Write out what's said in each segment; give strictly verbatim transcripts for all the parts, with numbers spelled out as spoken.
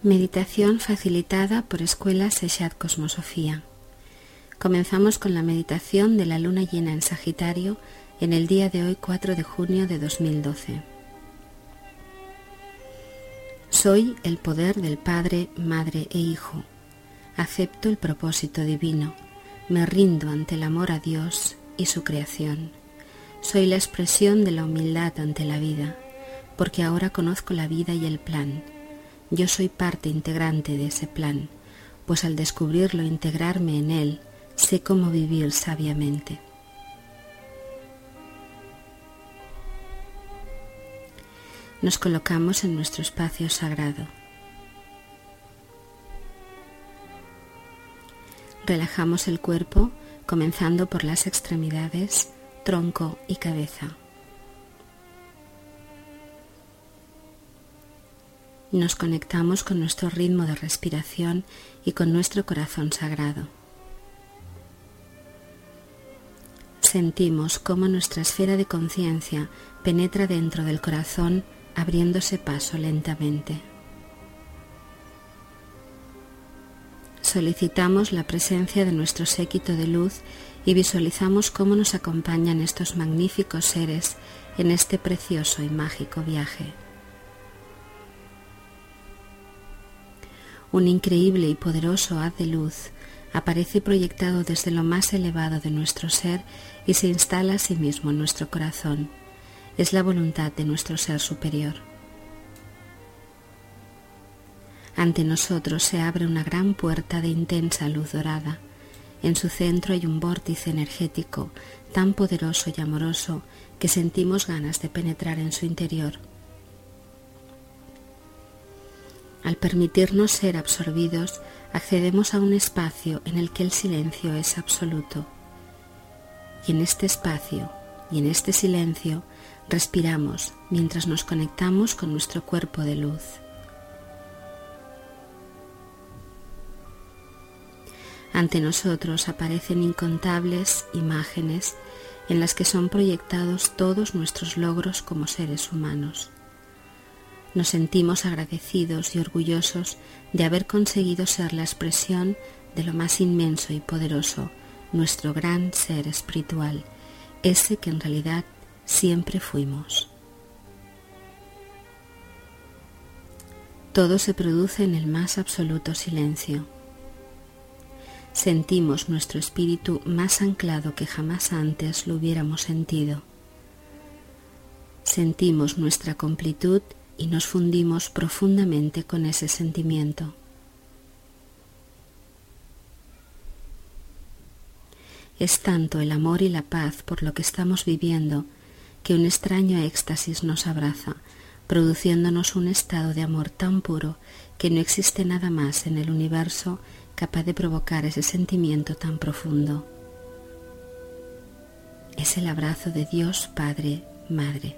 Meditación facilitada por Escuela Sexat Cosmosofía. Comenzamos con la meditación de la luna llena en Sagitario en el día de hoy, cuatro de junio de dos mil doce. Soy el poder del Padre, Madre e Hijo. Acepto el propósito divino. Me rindo ante el amor a Dios y su creación. Soy la expresión de la humildad ante la vida, porque ahora conozco la vida y el plan. Yo soy parte integrante de ese plan, pues al descubrirlo e integrarme en él, sé cómo vivir sabiamente. Nos colocamos en nuestro espacio sagrado. Relajamos el cuerpo, comenzando por las extremidades, tronco y cabeza. Nos conectamos con nuestro ritmo de respiración y con nuestro corazón sagrado. Sentimos cómo nuestra esfera de conciencia penetra dentro del corazón, abriéndose paso lentamente. Solicitamos la presencia de nuestro séquito de luz y visualizamos cómo nos acompañan estos magníficos seres en este precioso y mágico viaje. Un increíble y poderoso haz de luz aparece proyectado desde lo más elevado de nuestro ser y se instala a sí mismo en nuestro corazón. Es la voluntad de nuestro ser superior. Ante nosotros se abre una gran puerta de intensa luz dorada. En su centro hay un vórtice energético tan poderoso y amoroso que sentimos ganas de penetrar en su interior. Al permitirnos ser absorbidos, accedemos a un espacio en el que el silencio es absoluto. Y en este espacio y en este silencio respiramos mientras nos conectamos con nuestro cuerpo de luz. Ante nosotros aparecen incontables imágenes en las que son proyectados todos nuestros logros como seres humanos. Nos sentimos agradecidos y orgullosos de haber conseguido ser la expresión de lo más inmenso y poderoso, nuestro gran ser espiritual, ese que en realidad siempre fuimos. Todo se produce en el más absoluto silencio. Sentimos nuestro espíritu más anclado que jamás antes lo hubiéramos sentido. Sentimos nuestra completud y nos fundimos profundamente con ese sentimiento. Es tanto el amor y la paz por lo que estamos viviendo que un extraño éxtasis nos abraza, produciéndonos un estado de amor tan puro que no existe nada más en el universo capaz de provocar ese sentimiento tan profundo. Es el abrazo de Dios Padre, Madre.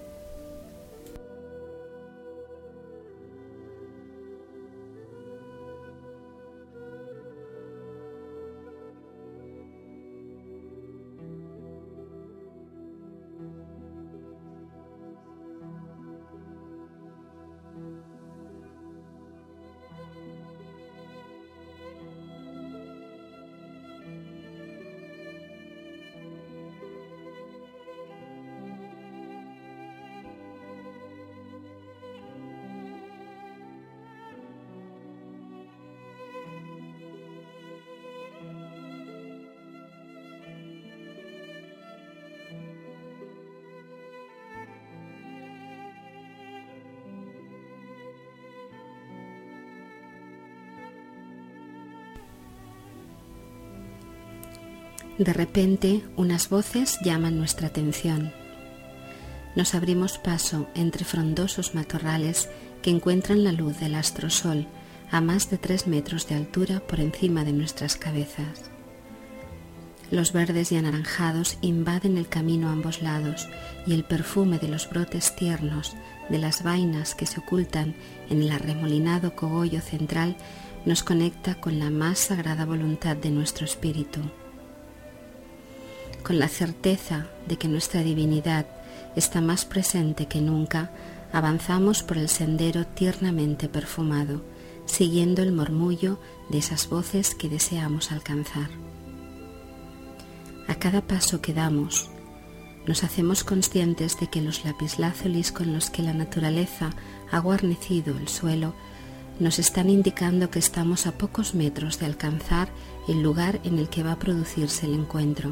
De repente, unas voces llaman nuestra atención. Nos abrimos paso entre frondosos matorrales que encuentran la luz del astrosol a más de tres metros de altura por encima de nuestras cabezas. Los verdes y anaranjados invaden el camino a ambos lados y el perfume de los brotes tiernos, de las vainas que se ocultan en el arremolinado cogollo central, nos conecta con la más sagrada voluntad de nuestro espíritu. Con la certeza de que nuestra divinidad está más presente que nunca, avanzamos por el sendero tiernamente perfumado, siguiendo el murmullo de esas voces que deseamos alcanzar. A cada paso que damos, nos hacemos conscientes de que los lapislázuli con los que la naturaleza ha guarnecido el suelo nos están indicando que estamos a pocos metros de alcanzar el lugar en el que va a producirse el encuentro.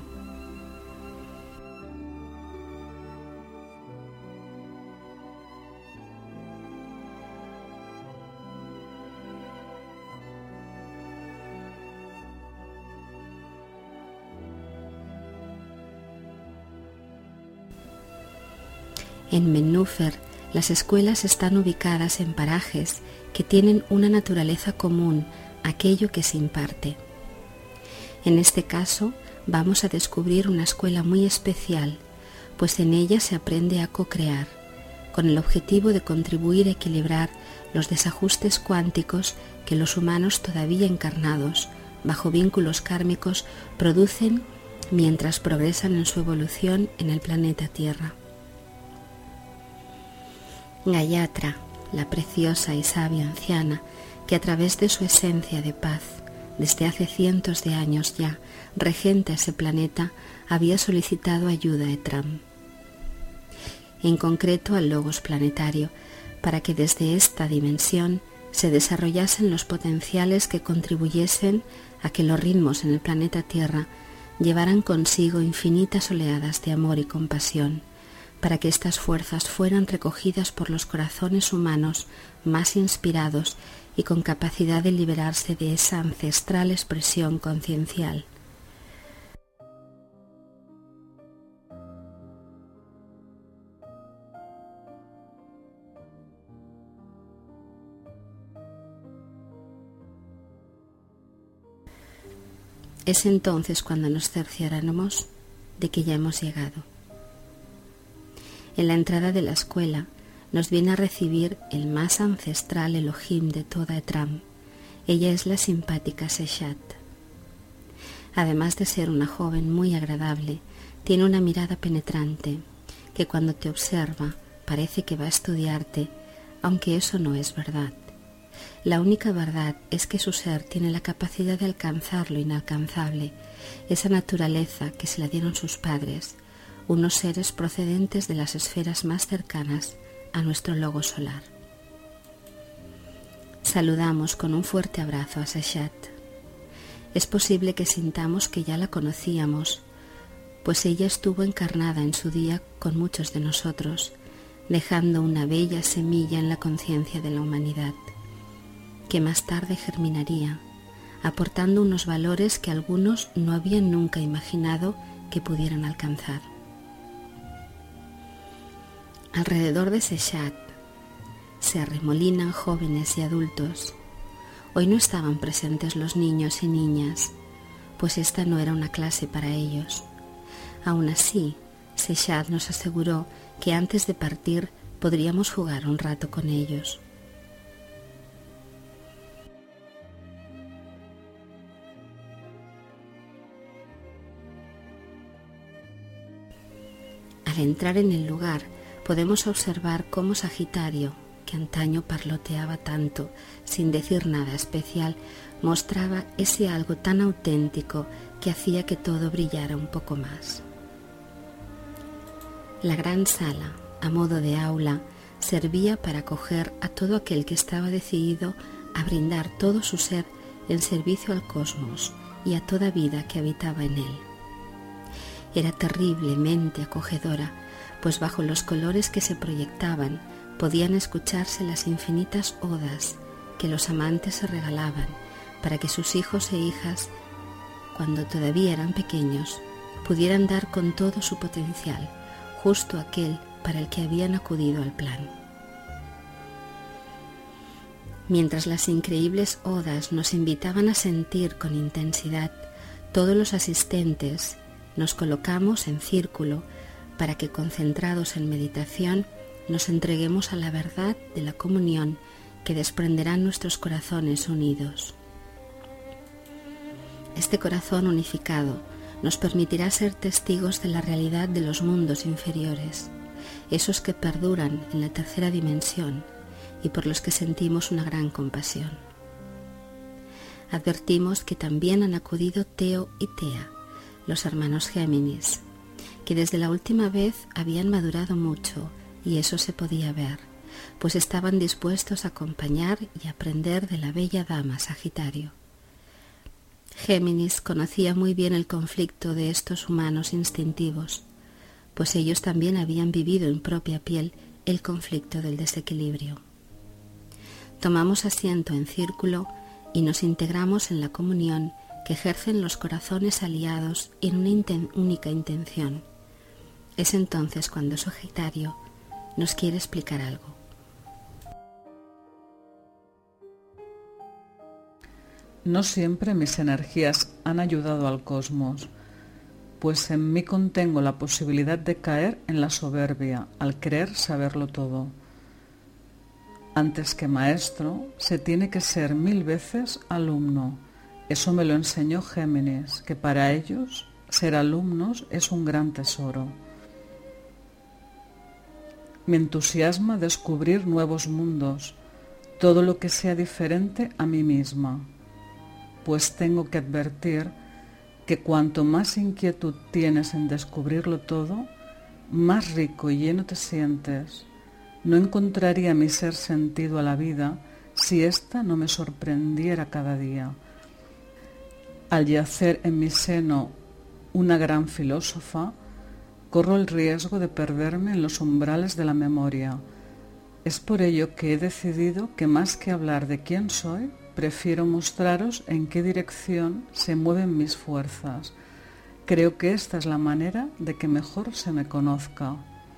En Mennúfer, las escuelas están ubicadas en parajes que tienen una naturaleza común a aquello que se imparte. En este caso, vamos a descubrir una escuela muy especial, pues en ella se aprende a co-crear, con el objetivo de contribuir a equilibrar los desajustes cuánticos que los humanos todavía encarnados, bajo vínculos kármicos, producen mientras progresan en su evolución en el planeta Tierra. Gayatra, la preciosa y sabia anciana, que a través de su esencia de paz, desde hace cientos de años ya, regenta ese planeta, había solicitado ayuda a Etram, en concreto al Logos planetario, para que desde esta dimensión se desarrollasen los potenciales que contribuyesen a que los ritmos en el planeta Tierra llevaran consigo infinitas oleadas de amor y compasión, para que estas fuerzas fueran recogidas por los corazones humanos más inspirados y con capacidad de liberarse de esa ancestral expresión conciencial. Es entonces cuando nos cercioramos de que ya hemos llegado. En la entrada de la escuela nos viene a recibir el más ancestral Elohim de toda Etram. Ella es la simpática Seshat. Además de ser una joven muy agradable, tiene una mirada penetrante que cuando te observa parece que va a estudiarte, aunque eso no es verdad. La única verdad es que su ser tiene la capacidad de alcanzar lo inalcanzable, esa naturaleza que se la dieron sus padres, unos seres procedentes de las esferas más cercanas a nuestro logo solar. Saludamos con un fuerte abrazo a Seshat. Es posible que sintamos que ya la conocíamos, pues ella estuvo encarnada en su día con muchos de nosotros, dejando una bella semilla en la conciencia de la humanidad, que más tarde germinaría, aportando unos valores que algunos no habían nunca imaginado que pudieran alcanzar. Alrededor de Seshat se arremolinan jóvenes y adultos. Hoy no estaban presentes los niños y niñas, pues esta no era una clase para ellos. Aún así, Seshat nos aseguró que antes de partir podríamos jugar un rato con ellos. Al entrar en el lugar, podemos observar cómo Sagitario, que antaño parloteaba tanto, sin decir nada especial, mostraba ese algo tan auténtico que hacía que todo brillara un poco más. La gran sala, a modo de aula, servía para acoger a todo aquel que estaba decidido a brindar todo su ser en servicio al cosmos y a toda vida que habitaba en él. Era terriblemente acogedora, pues bajo los colores que se proyectaban podían escucharse las infinitas odas que los amantes se regalaban para que sus hijos e hijas, cuando todavía eran pequeños, pudieran dar con todo su potencial, justo aquel para el que habían acudido al plan. Mientras las increíbles odas nos invitaban a sentir con intensidad, todos los asistentes nos colocamos en círculo para que, concentrados en meditación, nos entreguemos a la verdad de la comunión que desprenderán nuestros corazones unidos. Este corazón unificado nos permitirá ser testigos de la realidad de los mundos inferiores, esos que perduran en la tercera dimensión y por los que sentimos una gran compasión. advertimos que también han acudido Teo y Tea, los hermanos Géminis, que desde la última vez habían madurado mucho, y eso se podía ver, pues estaban dispuestos a acompañar y aprender de la bella dama Sagitario. Géminis conocía muy bien el conflicto de estos humanos instintivos, pues ellos también habían vivido en propia piel el conflicto del desequilibrio. Tomamos asiento en círculo y nos integramos en la comunión que ejercen los corazones aliados en una inten- única intención. Es entonces cuando Sagitario nos quiere explicar algo. No siempre mis energías han ayudado al cosmos, pues en mí contengo la posibilidad de caer en la soberbia al creer saberlo todo. Antes que maestro, se tiene que ser mil veces alumno. Eso me lo enseñó Géminis, que para ellos ser alumnos es un gran tesoro. Me entusiasma descubrir nuevos mundos, todo lo que sea diferente a mí misma, pues tengo que advertir que cuanto más inquietud tienes en descubrirlo todo, más rico y lleno te sientes. No encontraría mi ser sentido a la vida si ésta no me sorprendiera cada día. Al yacer en mi seno una gran filósofa, corro el riesgo de perderme en los umbrales de la memoria. Es por ello que he decidido que más que hablar de quién soy, prefiero mostraros en qué dirección se mueven mis fuerzas. Creo que esta es la manera de que mejor se me conozca.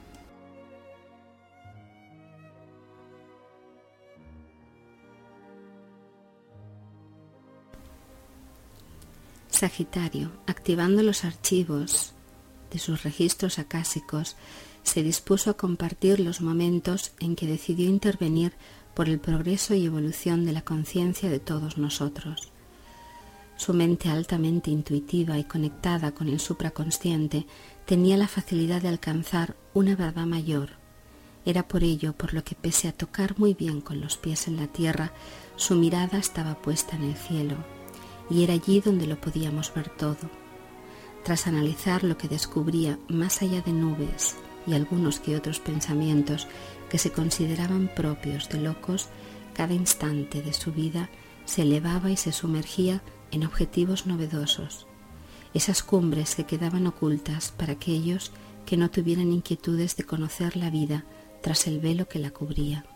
Sagitario, activando los archivos de sus registros acásicos, se dispuso a compartir los momentos en que decidió intervenir por el progreso y evolución de la conciencia de todos nosotros. Su mente altamente intuitiva y conectada con el supraconsciente tenía la facilidad de alcanzar una verdad mayor. Era por ello por lo que, pese a tocar muy bien con los pies en la tierra, su mirada estaba puesta en el cielo, y era allí donde lo podíamos ver todo. Tras analizar lo que descubría más allá de nubes y algunos que otros pensamientos que se consideraban propios de locos, cada instante de su vida se elevaba y se sumergía en objetivos novedosos, esas cumbres que quedaban ocultas para aquellos que no tuvieran inquietudes de conocer la vida tras el velo que la cubría.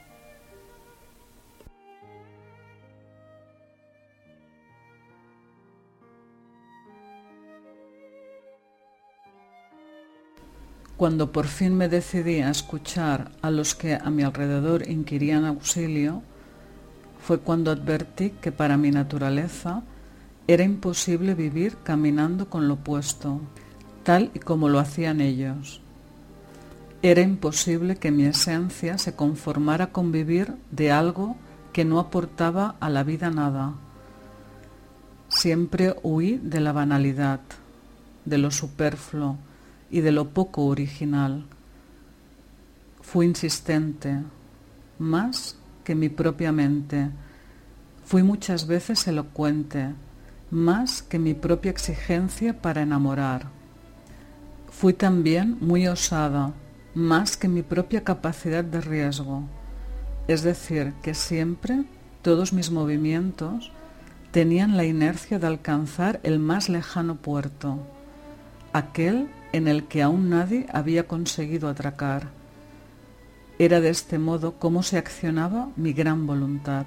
Cuando por fin me decidí a escuchar a los que a mi alrededor inquirían auxilio, fue cuando advertí que para mi naturaleza era imposible vivir caminando con lo opuesto, tal y como lo hacían ellos. Era imposible que mi esencia se conformara con vivir de algo que no aportaba a la vida nada. Siempre huí de la banalidad, de lo superfluo y de lo poco original. Fui insistente, más que mi propia mente. Fui muchas veces elocuente, más que mi propia exigencia para enamorar. Fui también muy osada, más que mi propia capacidad de riesgo. Es decir, que siempre todos mis movimientos tenían la inercia de alcanzar el más lejano puerto, aquel en el que aún nadie había conseguido atracar. Era de este modo como se accionaba mi gran voluntad.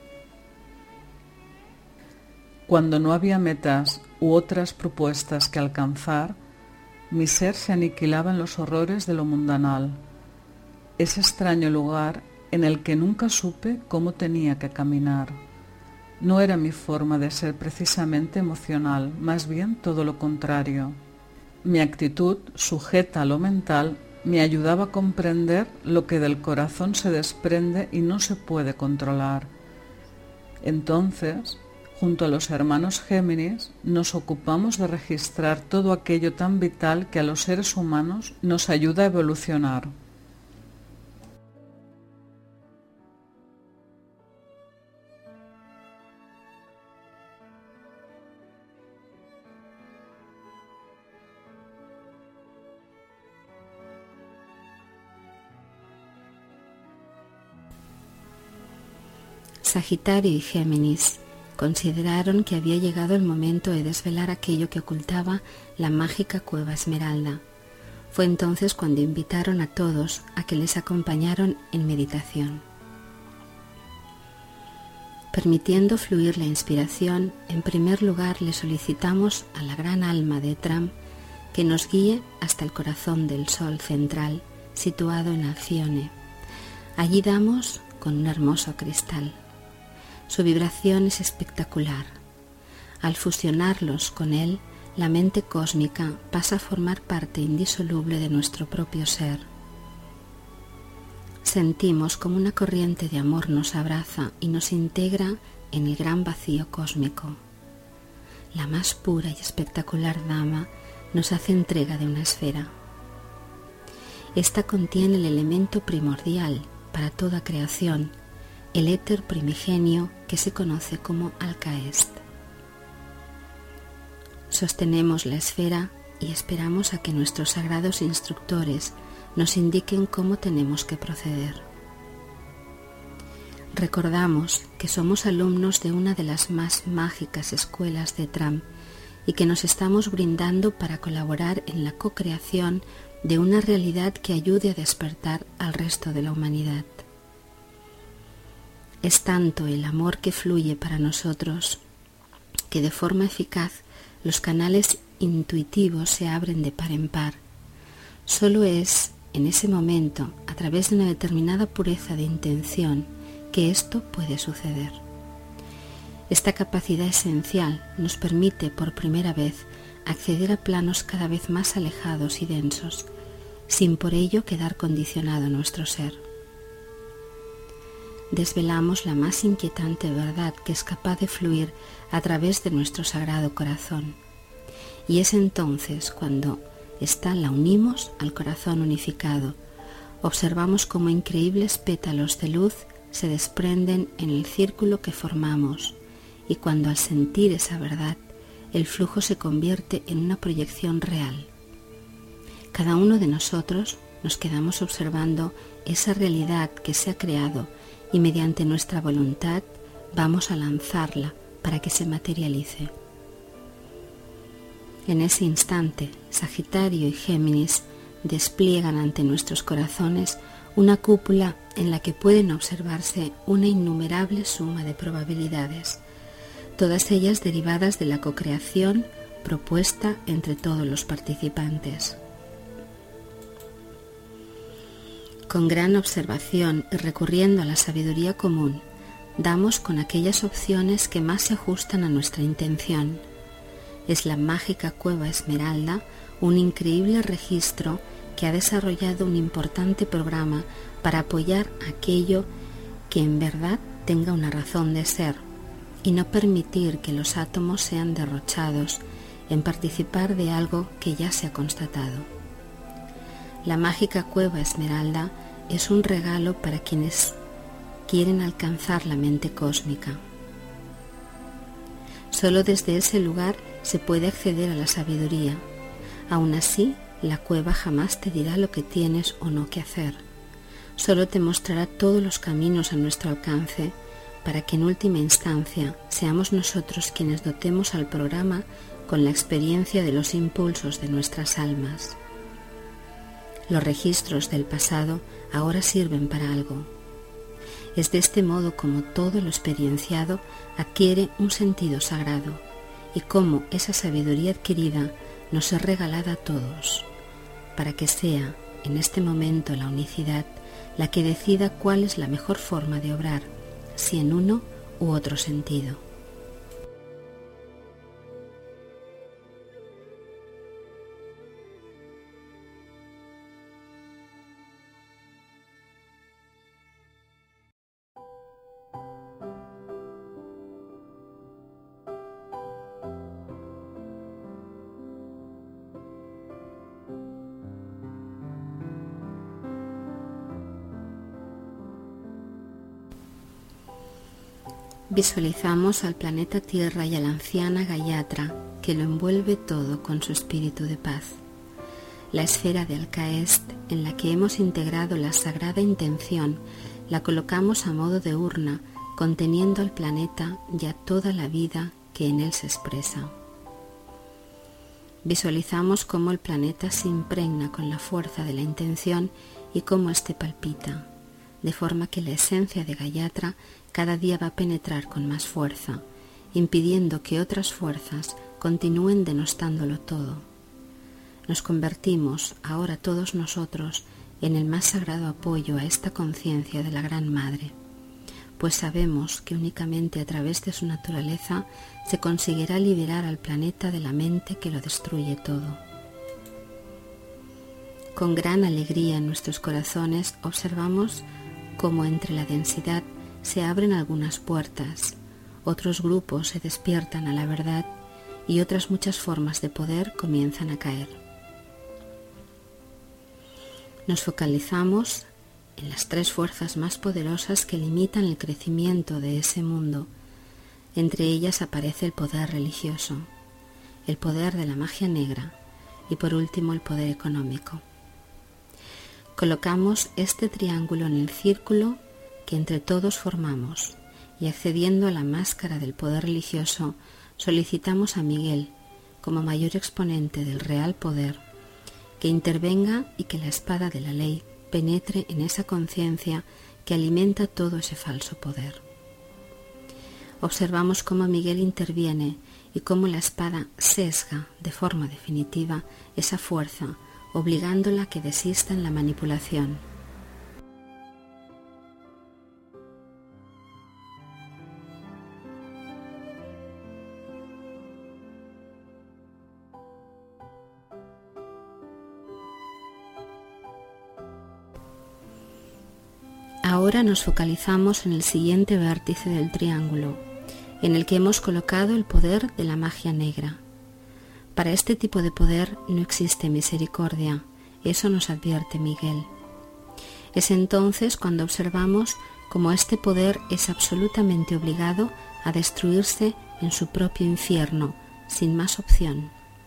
Cuando no había metas u otras propuestas que alcanzar, mi ser se aniquilaba en los horrores de lo mundanal, ese extraño lugar en el que nunca supe cómo tenía que caminar. No era mi forma de ser precisamente emocional, más bien todo lo contrario. Mi actitud, sujeta a lo mental, me ayudaba a comprender lo que del corazón se desprende y no se puede controlar. Entonces, junto a los hermanos Géminis, nos ocupamos de registrar todo aquello tan vital que a los seres humanos nos ayuda a evolucionar. Sagitario y Géminis consideraron que había llegado el momento de desvelar aquello que ocultaba la mágica cueva Esmeralda. Fue entonces cuando invitaron a todos a que les acompañaran en meditación. Permitiendo fluir la inspiración, en primer lugar le solicitamos a la gran alma de Tram que nos guíe hasta el corazón del Sol central, situado en Alcione. Allí damos con un hermoso cristal. Su vibración es espectacular. Al fusionarlos con él, la mente cósmica pasa a formar parte indisoluble de nuestro propio ser. Sentimos como una corriente de amor nos abraza y nos integra en el gran vacío cósmico. La más pura y espectacular dama nos hace entrega de una esfera. Esta contiene el elemento primordial para toda creación, el éter primigenio que se conoce como Alcaest. Sostenemos la esfera y esperamos a que nuestros sagrados instructores nos indiquen cómo tenemos que proceder. Recordamos que somos alumnos de una de las más mágicas escuelas de Tram y que nos estamos brindando para colaborar en la co-creación de una realidad que ayude a despertar al resto de la humanidad. Es tanto el amor que fluye para nosotros que de forma eficaz los canales intuitivos se abren de par en par. Solo es en ese momento, a través de una determinada pureza de intención, que esto puede suceder. Esta capacidad esencial nos permite por primera vez acceder a planos cada vez más alejados y densos, sin por ello quedar condicionado nuestro ser. Desvelamos la más inquietante verdad que es capaz de fluir a través de nuestro sagrado corazón. Y es entonces cuando esta la unimos al corazón unificado. Observamos cómo increíbles pétalos de luz se desprenden en el círculo que formamos y cuando al sentir esa verdad el flujo se convierte en una proyección real. Cada uno de nosotros nos quedamos observando esa realidad que se ha creado y mediante nuestra voluntad vamos a lanzarla para que se materialice. En ese instante, Sagitario y Géminis despliegan ante nuestros corazones una cúpula en la que pueden observarse una innumerable suma de probabilidades, todas ellas derivadas de la cocreación propuesta entre todos los participantes. Con gran observación y recurriendo a la sabiduría común, damos con aquellas opciones que más se ajustan a nuestra intención. Es la mágica cueva Esmeralda un increíble registro que ha desarrollado un importante programa para apoyar aquello que en verdad tenga una razón de ser y no permitir que los átomos sean derrochados en participar de algo que ya se ha constatado. La mágica cueva Esmeralda es un regalo para quienes quieren alcanzar la mente cósmica. Solo desde ese lugar se puede acceder a la sabiduría. Aún así, la cueva jamás te dirá lo que tienes o no que hacer. Solo te mostrará todos los caminos a nuestro alcance para que en última instancia seamos nosotros quienes dotemos al programa con la experiencia de los impulsos de nuestras almas. Los registros del pasado ahora sirven para algo. Es de este modo como todo lo experienciado adquiere un sentido sagrado y cómo esa sabiduría adquirida nos es regalada a todos, para que sea en este momento la unicidad la que decida cuál es la mejor forma de obrar, si en uno u otro sentido. Visualizamos al planeta Tierra y a la anciana Gayatra, que lo envuelve todo con su espíritu de paz. La esfera de Alcaest, en la que hemos integrado la sagrada intención, la colocamos a modo de urna conteniendo al planeta y a toda la vida que en él se expresa. Visualizamos cómo el planeta se impregna con la fuerza de la intención y cómo éste palpita, de forma que la esencia de Gayatri cada día va a penetrar con más fuerza, impidiendo que otras fuerzas continúen denostándolo todo. Nos convertimos ahora todos nosotros en el más sagrado apoyo a esta conciencia de la Gran Madre, pues sabemos que únicamente a través de su naturaleza se conseguirá liberar al planeta de la mente que lo destruye todo. Con gran alegría en nuestros corazones observamos cómo entre la densidad se abren algunas puertas, otros grupos se despiertan a la verdad y otras muchas formas de poder comienzan a caer. Nos focalizamos en las tres fuerzas más poderosas que limitan el crecimiento de ese mundo. Entre ellas aparece el poder religioso, el poder de la magia negra y por último el poder económico. Colocamos este triángulo en el círculo que entre todos formamos y accediendo a la máscara del poder religioso solicitamos a Miguel, como mayor exponente del real poder, que intervenga y que la espada de la ley penetre en esa conciencia que alimenta todo ese falso poder. Observamos cómo Miguel interviene y cómo la espada sesga de forma definitiva esa fuerza, obligándola a que desista en la manipulación. Ahora nos focalizamos en el siguiente vértice del triángulo, en el que hemos colocado el poder de la magia negra. Para este tipo de poder no existe misericordia, eso nos advierte Miguel. Es entonces cuando observamos cómo este poder es absolutamente obligado a destruirse en su propio infierno, sin más opción.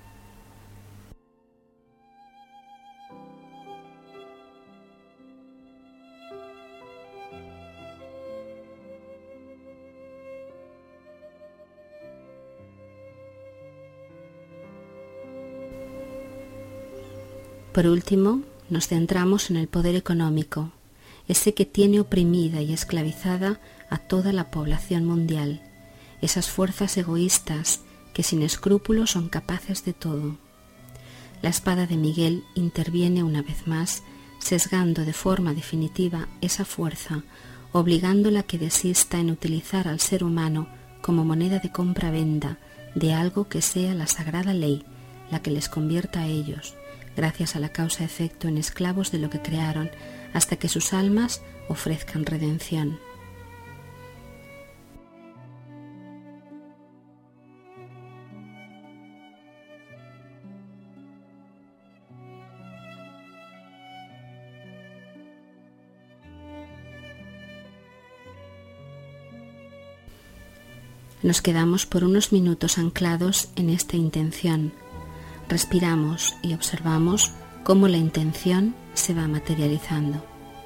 Por último, nos centramos en el poder económico, ese que tiene oprimida y esclavizada a toda la población mundial, esas fuerzas egoístas que sin escrúpulos son capaces de todo. La espada de Miguel interviene una vez más, sesgando de forma definitiva esa fuerza, obligándola a que desista en utilizar al ser humano como moneda de compra-venta de algo que sea la sagrada ley, la que les convierta a ellos, gracias a la causa-efecto, en esclavos de lo que crearon, hasta que sus almas ofrezcan redención. Nos quedamos por unos minutos anclados en esta intención. Respiramos y observamos cómo la intención se va materializando.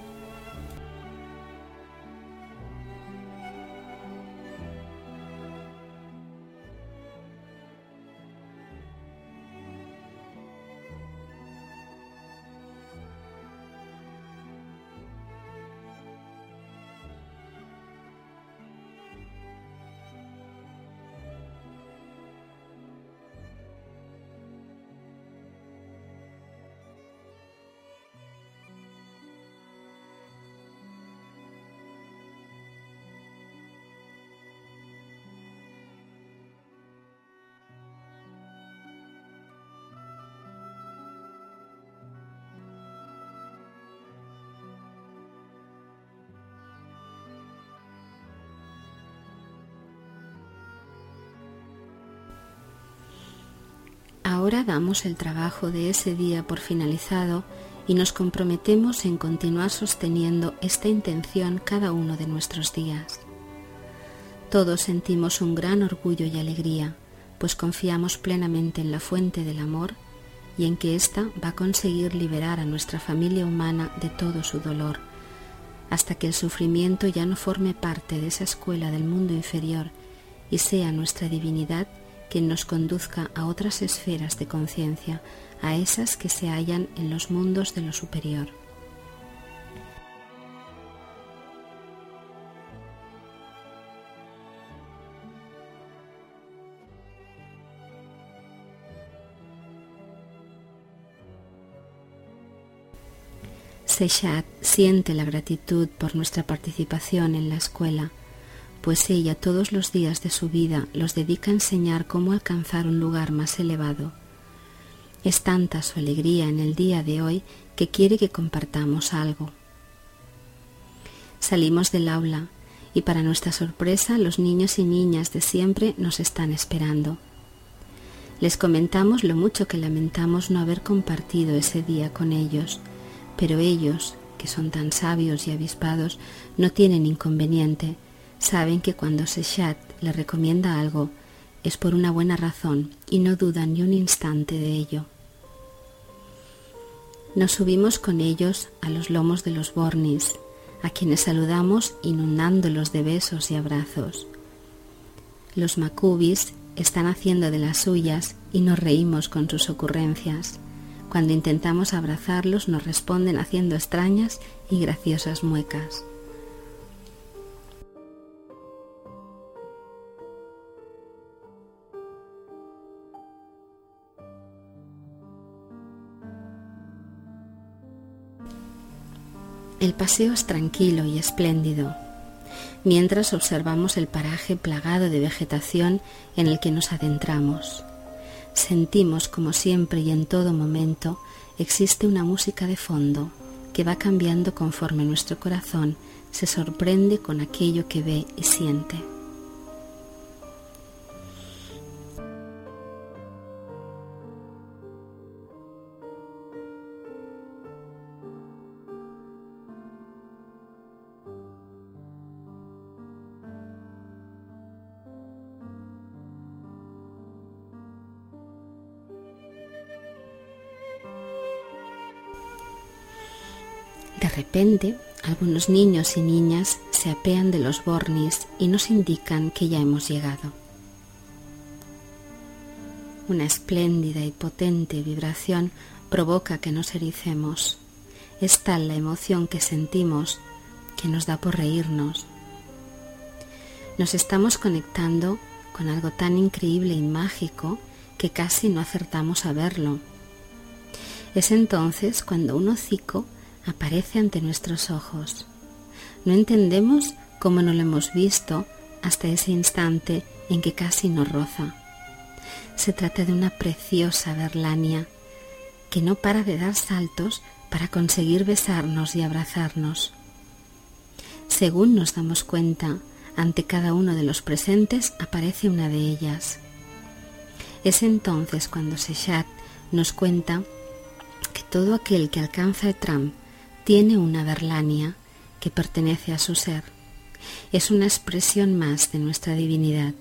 Ahora damos el trabajo de ese día por finalizado y nos comprometemos en continuar sosteniendo esta intención cada uno de nuestros días. Todos sentimos un gran orgullo y alegría, pues confiamos plenamente en la fuente del amor y en que ésta va a conseguir liberar a nuestra familia humana de todo su dolor, hasta que el sufrimiento ya no forme parte de esa escuela del mundo inferior y sea nuestra divinidad quien nos conduzca a otras esferas de conciencia, a esas que se hallan en los mundos de lo superior. Seshat siente la gratitud por nuestra participación en la escuela, pues ella todos los días de su vida los dedica a enseñar cómo alcanzar un lugar más elevado. Es tanta su alegría en el día de hoy que quiere que compartamos algo. Salimos del aula y para nuestra sorpresa los niños y niñas de siempre nos están esperando. Les comentamos lo mucho que lamentamos no haber compartido ese día con ellos, pero ellos, que son tan sabios y avispados, no tienen inconveniente. Saben que cuando Seshat les recomienda algo es por una buena razón y no dudan ni un instante de ello. Nos subimos con ellos a los lomos de los Bornis, a quienes saludamos inundándolos de besos y abrazos. Los Makubis están haciendo de las suyas y nos reímos con sus ocurrencias. Cuando intentamos abrazarlos nos responden haciendo extrañas y graciosas muecas. El paseo es tranquilo y espléndido, mientras observamos el paraje plagado de vegetación en el que nos adentramos. Sentimos, como siempre y en todo momento, existe una música de fondo que va cambiando conforme nuestro corazón se sorprende con aquello que ve y siente. De repente, algunos niños y niñas se apean de los Bornis y nos indican que ya hemos llegado. Una espléndida y potente vibración provoca que nos ericemos. Es tal la emoción que sentimos que nos da por reírnos. Nos estamos conectando con algo tan increíble y mágico que casi no acertamos a verlo. Es entonces cuando un hocico aparece ante nuestros ojos. No entendemos cómo no lo hemos visto hasta ese instante en que casi nos roza. Se trata de una preciosa Verlania que no para de dar saltos para conseguir besarnos y abrazarnos. Según nos damos cuenta, ante cada uno de los presentes aparece una de ellas. Es entonces cuando Seshat nos cuenta que todo aquel que alcanza el Tram tiene una Verlania que pertenece a su ser. Es una expresión más de nuestra divinidad.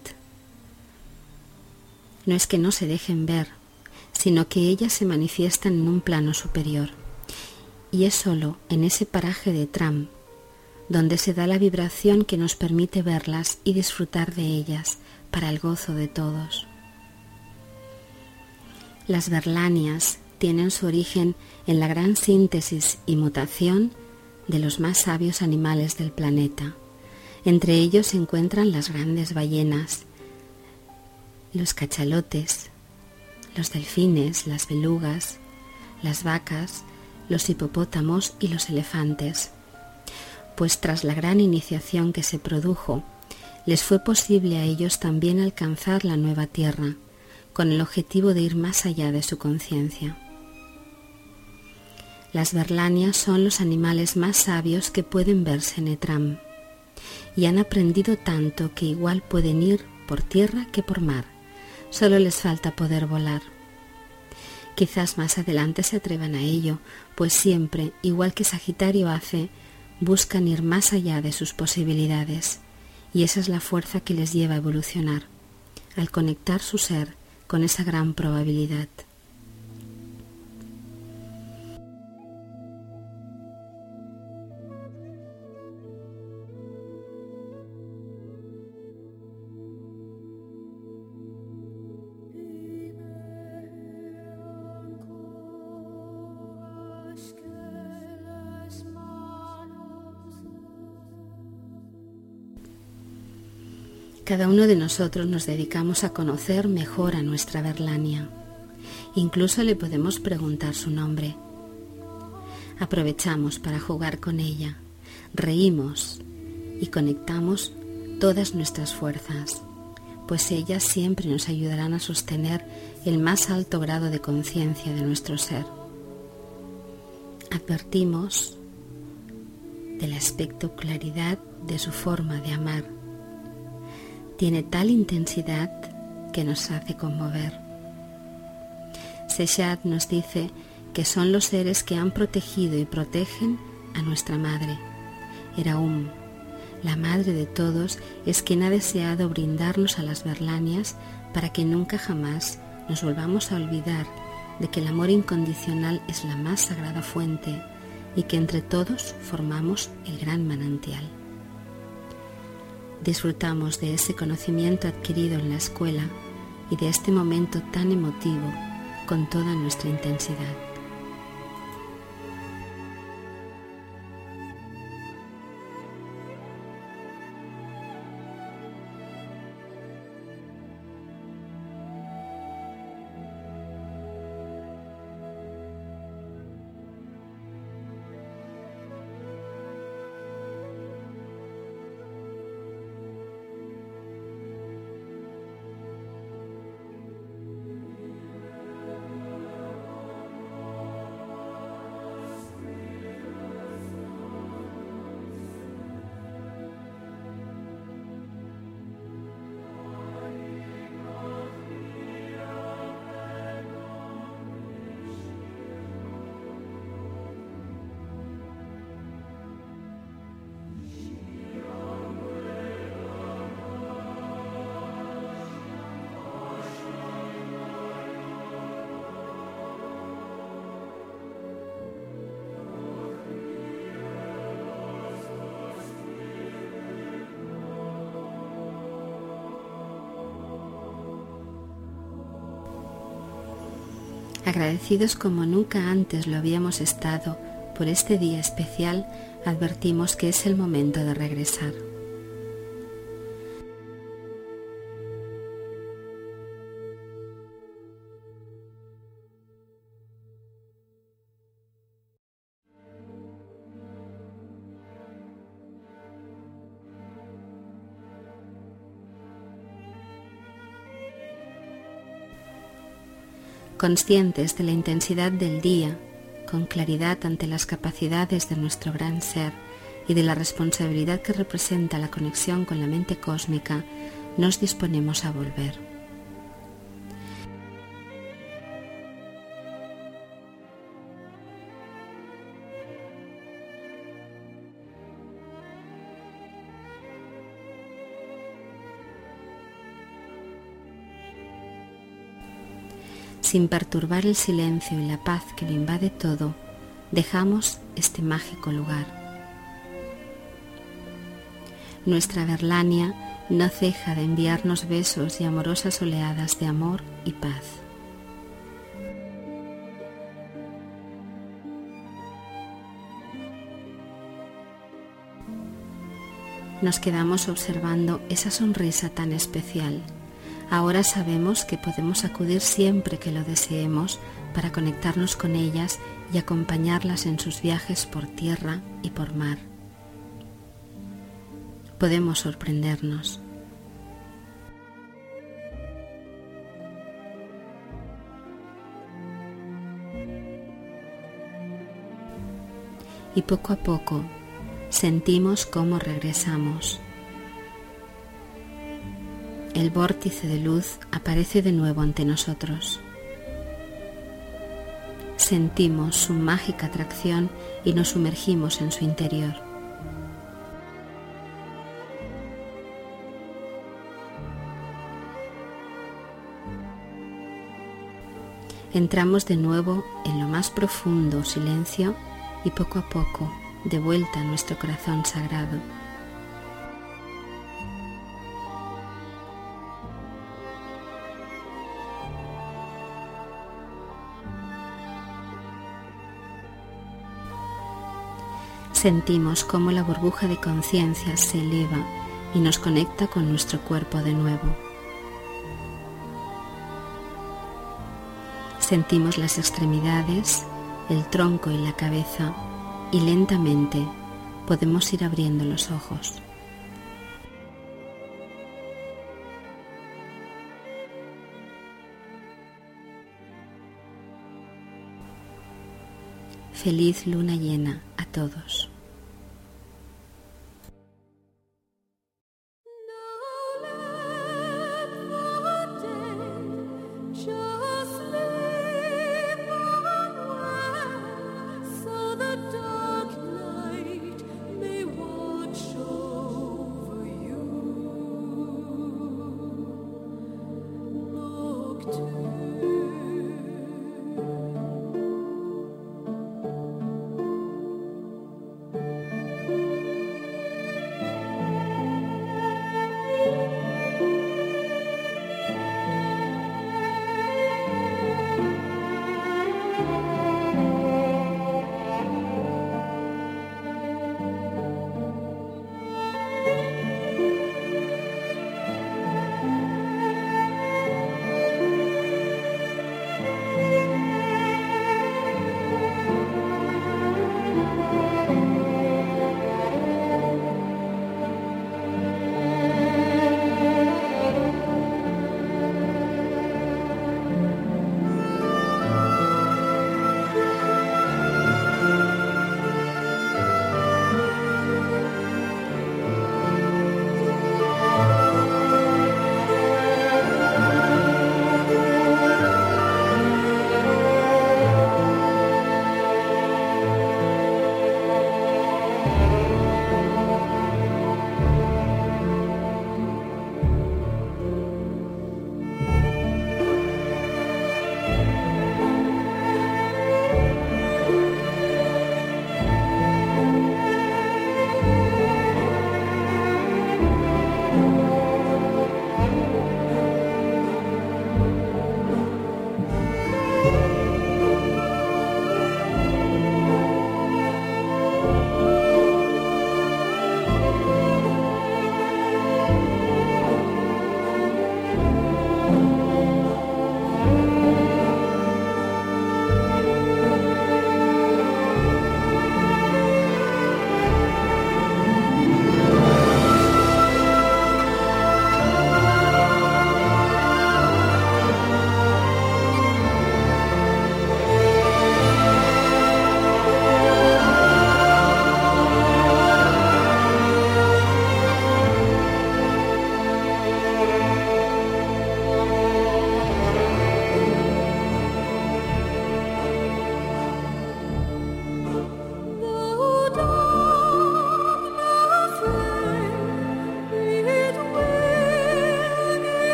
No es que no se dejen ver, sino que ellas se manifiestan en un plano superior. Y es solo en ese paraje de Tram donde se da la vibración que nos permite verlas y disfrutar de ellas para el gozo de todos. Las Verlanias tienen su origen en la gran síntesis y mutación de los más sabios animales del planeta. Entre ellos se encuentran las grandes ballenas, los cachalotes, los delfines, las belugas, las vacas, los hipopótamos y los elefantes. Pues tras la gran iniciación que se produjo, les fue posible a ellos también alcanzar la nueva tierra, con el objetivo de ir más allá de su conciencia. Las Verlanias son los animales más sabios que pueden verse en Etram, y han aprendido tanto que igual pueden ir por tierra que por mar, solo les falta poder volar. Quizás más adelante se atrevan a ello, pues siempre, igual que Sagitario hace, buscan ir más allá de sus posibilidades, y esa es la fuerza que les lleva a evolucionar, al conectar su ser con esa gran probabilidad. Cada uno de nosotros nos dedicamos a conocer mejor a nuestra Verlania. Incluso le podemos preguntar su nombre. Aprovechamos para jugar con ella, reímos y conectamos todas nuestras fuerzas, pues ellas siempre nos ayudarán a sostener el más alto grado de conciencia de nuestro ser. Advertimos del aspecto claridad de su forma de amar. Tiene tal intensidad que nos hace conmover. Seshat nos dice que son los seres que han protegido y protegen a nuestra madre. Eraum, la madre de todos, es quien ha deseado brindarnos a las Verlanias para que nunca jamás nos volvamos a olvidar de que el amor incondicional es la más sagrada fuente y que entre todos formamos el gran manantial. Disfrutamos de ese conocimiento adquirido en la escuela y de este momento tan emotivo con toda nuestra intensidad. Agradecidos como nunca antes lo habíamos estado por este día especial, advertimos que es el momento de regresar. Conscientes de la intensidad del día, con claridad ante las capacidades de nuestro gran ser y de la responsabilidad que representa la conexión con la mente cósmica, nos disponemos a volver. Sin perturbar el silencio y la paz que lo invade todo, dejamos este mágico lugar. Nuestra Verlania no ceja de enviarnos besos y amorosas oleadas de amor y paz. Nos quedamos observando esa sonrisa tan especial. Ahora sabemos que podemos acudir siempre que lo deseemos para conectarnos con ellas y acompañarlas en sus viajes por tierra y por mar. Podemos sorprendernos. Y poco a poco sentimos cómo regresamos. El vórtice de luz aparece de nuevo ante nosotros. Sentimos su mágica atracción y nos sumergimos en su interior. Entramos de nuevo en lo más profundo silencio y poco a poco de vuelta a nuestro corazón sagrado. Sentimos cómo la burbuja de conciencia se eleva y nos conecta con nuestro cuerpo de nuevo. Sentimos las extremidades, el tronco y la cabeza y lentamente podemos ir abriendo los ojos. Feliz luna llena a todos.